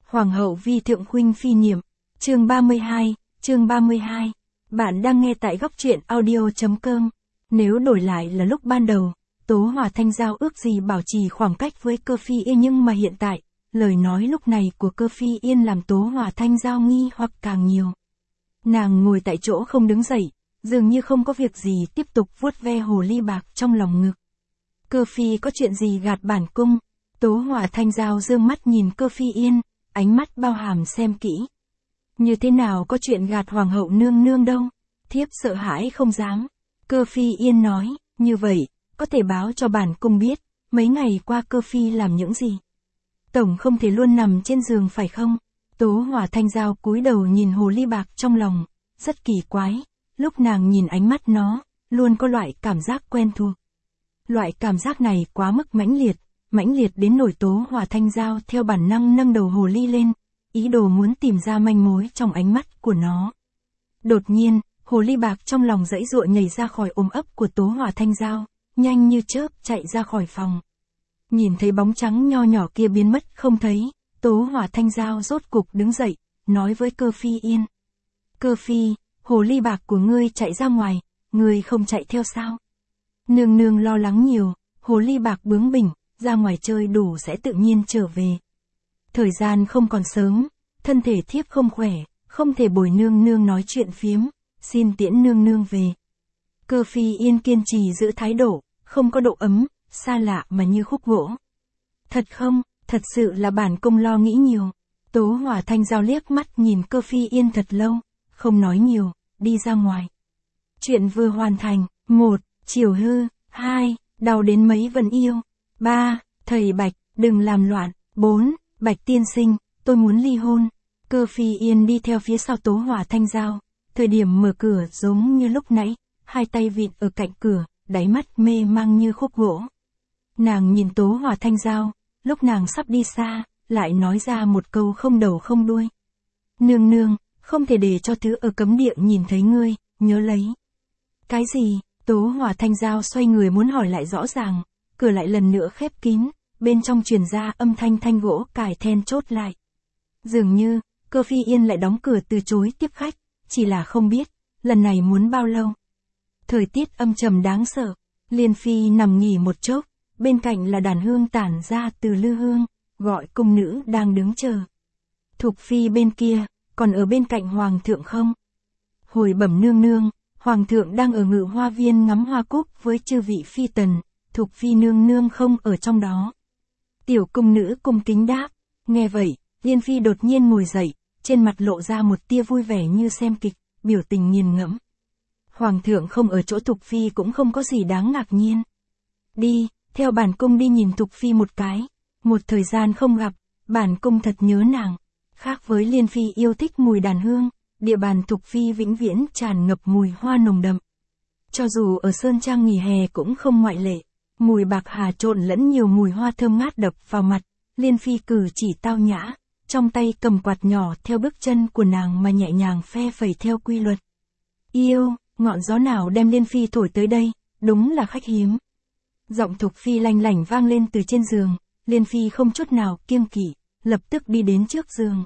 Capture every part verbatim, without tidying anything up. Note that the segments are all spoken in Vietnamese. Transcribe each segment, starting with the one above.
Hoàng hậu vi thượng huynh phi niệm, chương ba mươi hai, chương ba mươi hai. Bạn đang nghe tại góc truyện audio.com. Nếu đổi lại là lúc ban đầu, Tố Hòa Thanh Giao ước gì bảo trì khoảng cách với Cơ Phi Yên, nhưng mà hiện tại, lời nói lúc này của Cơ Phi Yên làm Tố Hòa Thanh Giao nghi hoặc càng nhiều. Nàng ngồi tại chỗ không đứng dậy, dường như không có việc gì, tiếp tục vuốt ve hồ ly bạc trong lòng ngực. Cơ Phi có chuyện gì gạt bản cung? Tố Hòa Thanh Giao dương mắt nhìn Cơ Phi Yên, ánh mắt bao hàm xem kỹ. Như thế nào có chuyện gạt hoàng hậu nương nương đâu, thiếp sợ hãi không dám. Cơ Phi Yên nói, như vậy, có thể báo cho bản cung biết, mấy ngày qua Cơ Phi làm những gì. Tổng không thể luôn nằm trên giường phải không? Tố Hòa Thanh Giao cúi đầu nhìn hồ ly bạc trong lòng, rất kỳ quái, lúc nàng nhìn ánh mắt nó, luôn có loại cảm giác quen thuộc. Loại cảm giác này quá mức mãnh liệt, mãnh liệt đến nỗi Tố Hòa Thanh Giao theo bản năng nâng đầu hồ ly lên, ý đồ muốn tìm ra manh mối trong ánh mắt của nó. Đột nhiên, hồ ly bạc trong lòng giãy giụa nhảy ra khỏi ôm ấp của Tố Hòa Thanh Giao, nhanh như chớp chạy ra khỏi phòng. Nhìn thấy bóng trắng nho nhỏ kia biến mất không thấy, Tố Hòa Thanh Giao rốt cục đứng dậy, nói với Cơ Phi Yên. Cơ Phi, hồ ly bạc của ngươi chạy ra ngoài, ngươi không chạy theo sao? Nương nương lo lắng nhiều, hồ ly bạc bướng bỉnh, ra ngoài chơi đủ sẽ tự nhiên trở về. Thời gian không còn sớm, thân thể thiếp không khỏe, không thể bồi nương nương nói chuyện phiếm, xin tiễn nương nương về. Cơ Phi Yên kiên trì giữ thái độ, không có độ ấm, xa lạ mà như khúc gỗ. Thật không, thật sự là bản cung lo nghĩ nhiều. Tố Hòa Thanh Giao liếc mắt nhìn Cơ Phi Yên thật lâu, không nói nhiều, đi ra ngoài. Chuyện vừa hoàn thành. Một. Chiều hư. Hai. Đau đến mấy vẫn yêu. Ba. Thầy Bạch, đừng làm loạn. Bốn. Bạch tiên sinh, tôi muốn ly hôn. Cơ Phi Yên đi theo phía sau Tố Hòa Thanh Giao. Thời điểm mở cửa giống như lúc nãy, hai tay vịn ở cạnh cửa, đáy mắt mê mang như khúc gỗ. Nàng nhìn Tố Hòa Thanh Giao, lúc nàng sắp đi xa, lại nói ra một câu không đầu không đuôi. Nương nương, không thể để cho thứ ở cấm địa nhìn thấy ngươi, nhớ lấy. Cái gì? Tố Hòa Thanh Giao xoay người muốn hỏi lại rõ ràng, cửa lại lần nữa khép kín, bên trong truyền ra âm thanh thanh gỗ cài then chốt lại. Dường như, Cơ Phi Yên lại đóng cửa từ chối tiếp khách, chỉ là không biết, lần này muốn bao lâu. Thời tiết âm trầm đáng sợ, Liên Phi nằm nghỉ một chốc, bên cạnh là đàn hương tản ra từ lư hương, gọi cung nữ đang đứng chờ. Thục Phi bên kia, còn ở bên cạnh Hoàng thượng không? Hồi bẩm nương nương, Hoàng thượng đang ở Ngự Hoa Viên ngắm hoa cúc với chư vị phi tần, Thục Phi nương nương không ở trong đó. Tiểu cung nữ cung kính đáp, nghe vậy, Liên Phi đột nhiên ngồi dậy, trên mặt lộ ra một tia vui vẻ như xem kịch, biểu tình nghiền ngẫm. Hoàng thượng không ở chỗ Thục Phi cũng không có gì đáng ngạc nhiên. Đi, theo bản cung đi nhìn Thục Phi một cái, một thời gian không gặp, bản cung thật nhớ nàng. Khác với Liên Phi yêu thích mùi đàn hương, địa bàn Thục Phi vĩnh viễn tràn ngập mùi hoa nồng đậm. Cho dù ở Sơn Trang nghỉ hè cũng không ngoại lệ, mùi bạc hà trộn lẫn nhiều mùi hoa thơm ngát đập vào mặt, Liên Phi cử chỉ tao nhã, trong tay cầm quạt nhỏ theo bước chân của nàng mà nhẹ nhàng phe phẩy theo quy luật. Yêu, ngọn gió nào đem Liên Phi thổi tới đây, đúng là khách hiếm. Giọng Thục Phi lanh lảnh vang lên từ trên giường, Liên Phi không chút nào kiêng kỵ, lập tức đi đến trước giường.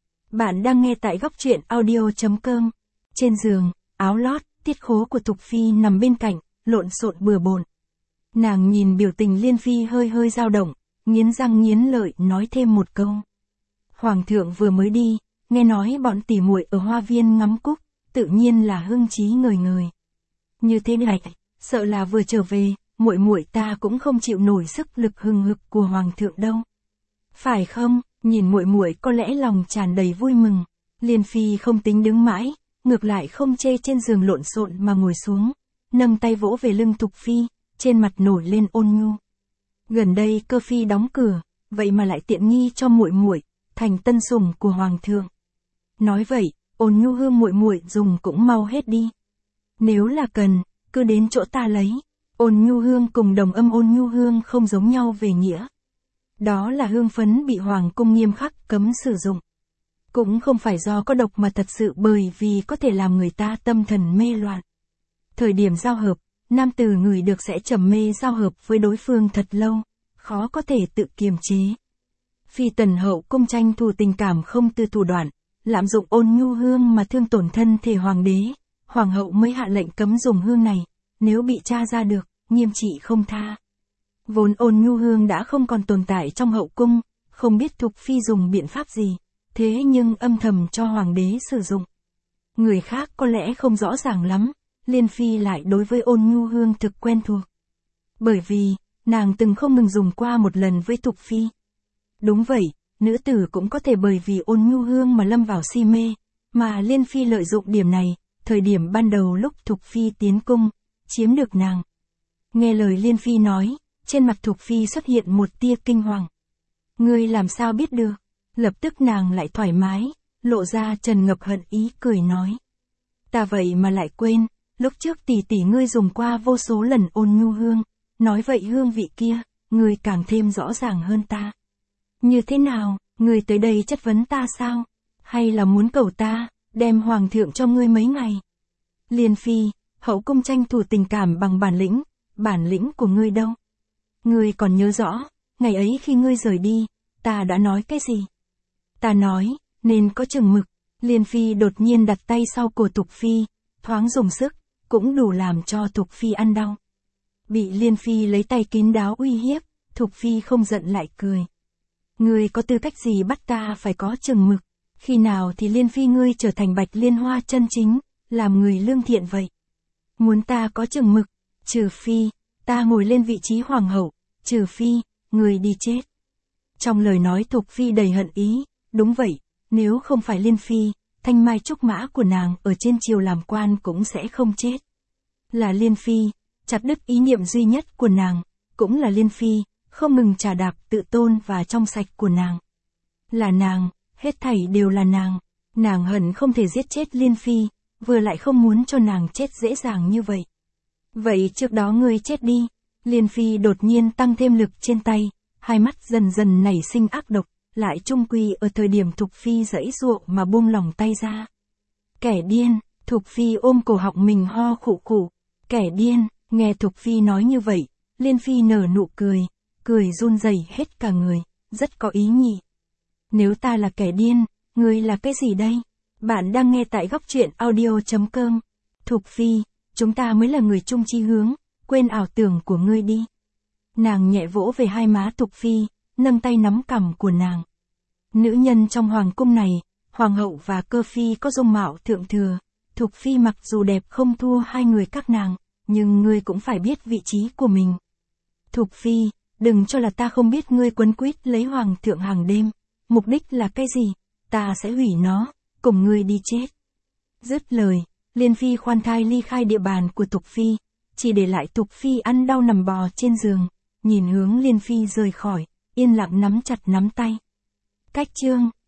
Bạn đang nghe tại góc truyện audio.com. Trên giường, áo lót, tiết khố của Thục Phi nằm bên cạnh, lộn xộn bừa bộn. Nàng nhìn biểu tình Liên Phi hơi hơi dao động, nghiến răng nghiến lợi nói thêm một câu. Hoàng thượng vừa mới đi, nghe nói bọn tỉ muội ở hoa viên ngắm cúc, tự nhiên là hưng trí ngời ngời. Như thế này, sợ là vừa trở về, muội muội ta cũng không chịu nổi sức lực hừng hực của hoàng thượng đâu. Phải không? Nhìn muội muội có lẽ lòng tràn đầy vui mừng. Liên Phi không tính đứng mãi, ngược lại không chê trên giường lộn xộn mà ngồi xuống, nâng tay vỗ về lưng Thục Phi, trên mặt nổi lên ôn nhu. Gần đây Cơ Phi đóng cửa, vậy mà lại tiện nghi cho muội muội, thành tân sủng của hoàng thượng. Nói vậy, ôn nhu hương muội muội dùng cũng mau hết đi. Nếu là cần, cứ đến chỗ ta lấy. Ôn nhu hương cùng đồng âm ôn nhu hương không giống nhau về nghĩa. Đó là hương phấn bị hoàng cung nghiêm khắc cấm sử dụng. Cũng không phải do có độc mà thật sự bởi vì có thể làm người ta tâm thần mê loạn. Thời điểm giao hợp, nam tử người được sẽ trầm mê giao hợp với đối phương thật lâu, khó có thể tự kiềm chế. Phi tần hậu cung tranh thủ tình cảm không từ thủ đoạn, lạm dụng ôn nhu hương mà thương tổn thân thể hoàng đế, hoàng hậu mới hạ lệnh cấm dùng hương này, nếu bị tra ra được, nghiêm trị không tha. Vốn ôn nhu hương đã không còn tồn tại trong hậu cung, không biết Thục Phi dùng biện pháp gì, thế nhưng âm thầm cho hoàng đế sử dụng. Người khác có lẽ không rõ ràng lắm, Liên Phi lại đối với ôn nhu hương thực quen thuộc. Bởi vì, nàng từng không ngừng dùng qua một lần với Thục Phi. Đúng vậy, nữ tử cũng có thể bởi vì ôn nhu hương mà lâm vào si mê, mà Liên Phi lợi dụng điểm này, thời điểm ban đầu lúc Thục Phi tiến cung, chiếm được nàng. Nghe lời Liên Phi nói, trên mặt Thục Phi xuất hiện một tia kinh hoàng. Ngươi làm sao biết được? Lập tức nàng lại thoải mái, lộ ra trần ngập hận ý cười nói. Ta vậy mà lại quên, lúc trước tỷ tỷ ngươi dùng qua vô số lần ôn nhu hương, nói vậy hương vị kia, ngươi càng thêm rõ ràng hơn ta. Như thế nào, ngươi tới đây chất vấn ta sao? Hay là muốn cầu ta, đem hoàng thượng cho ngươi mấy ngày? Liên Phi, hậu cung tranh thủ tình cảm bằng bản lĩnh, bản lĩnh của ngươi đâu? Ngươi còn nhớ rõ, ngày ấy khi ngươi rời đi, ta đã nói cái gì? Ta nói, nên có chừng mực. Liên Phi đột nhiên đặt tay sau cổ Thục Phi, thoáng dùng sức, cũng đủ làm cho Thục Phi ăn đau. Bị Liên Phi lấy tay kín đáo uy hiếp, Thục Phi không giận lại cười. Ngươi có tư cách gì bắt ta phải có chừng mực? Khi nào thì Liên Phi ngươi trở thành Bạch Liên Hoa chân chính, làm người lương thiện vậy? Muốn ta có chừng mực, trừ phi, ta ngồi lên vị trí hoàng hậu, trừ phi, người đi chết. Trong lời nói Thục Phi đầy hận ý, đúng vậy, nếu không phải Liên Phi, thanh mai trúc mã của nàng ở trên triều làm quan cũng sẽ không chết. Là Liên Phi, chặt đứt ý niệm duy nhất của nàng, cũng là Liên Phi, không ngừng trà đạp tự tôn và trong sạch của nàng. Là nàng, hết thảy đều là nàng, nàng hận không thể giết chết Liên Phi, vừa lại không muốn cho nàng chết dễ dàng như vậy. Vậy trước đó ngươi chết đi. Liên Phi đột nhiên tăng thêm lực trên tay, hai mắt dần dần nảy sinh ác độc, lại trung quy ở thời điểm Thục Phi giãy giụa mà buông lỏng tay ra. Kẻ điên, Thục Phi ôm cổ họng mình ho khụ khụ. Kẻ điên, nghe Thục Phi nói như vậy, Liên Phi nở nụ cười, cười run rẩy hết cả người, rất có ý nhị. Nếu ta là kẻ điên, ngươi là cái gì đây? Bạn đang nghe tại góc truyện audio chấm com. Thục Phi, chúng ta mới là người chung chí hướng, quên ảo tưởng của ngươi đi. Nàng nhẹ vỗ về hai má Thục Phi, nâng tay nắm cằm của nàng. Nữ nhân trong hoàng cung này, hoàng hậu và cơ phi có dung mạo thượng thừa, Thục Phi mặc dù đẹp không thua hai người các nàng, nhưng ngươi cũng phải biết vị trí của mình. Thục Phi, đừng cho là ta không biết ngươi quấn quýt lấy hoàng thượng hàng đêm, mục đích là cái gì, ta sẽ hủy nó, cùng ngươi đi chết. Dứt lời, Liên Phi khoan thai ly khai địa bàn của Thục Phi, chỉ để lại Thục Phi ăn đau nằm bò trên giường, nhìn hướng Liên Phi rời khỏi, yên lặng nắm chặt nắm tay. Cách chương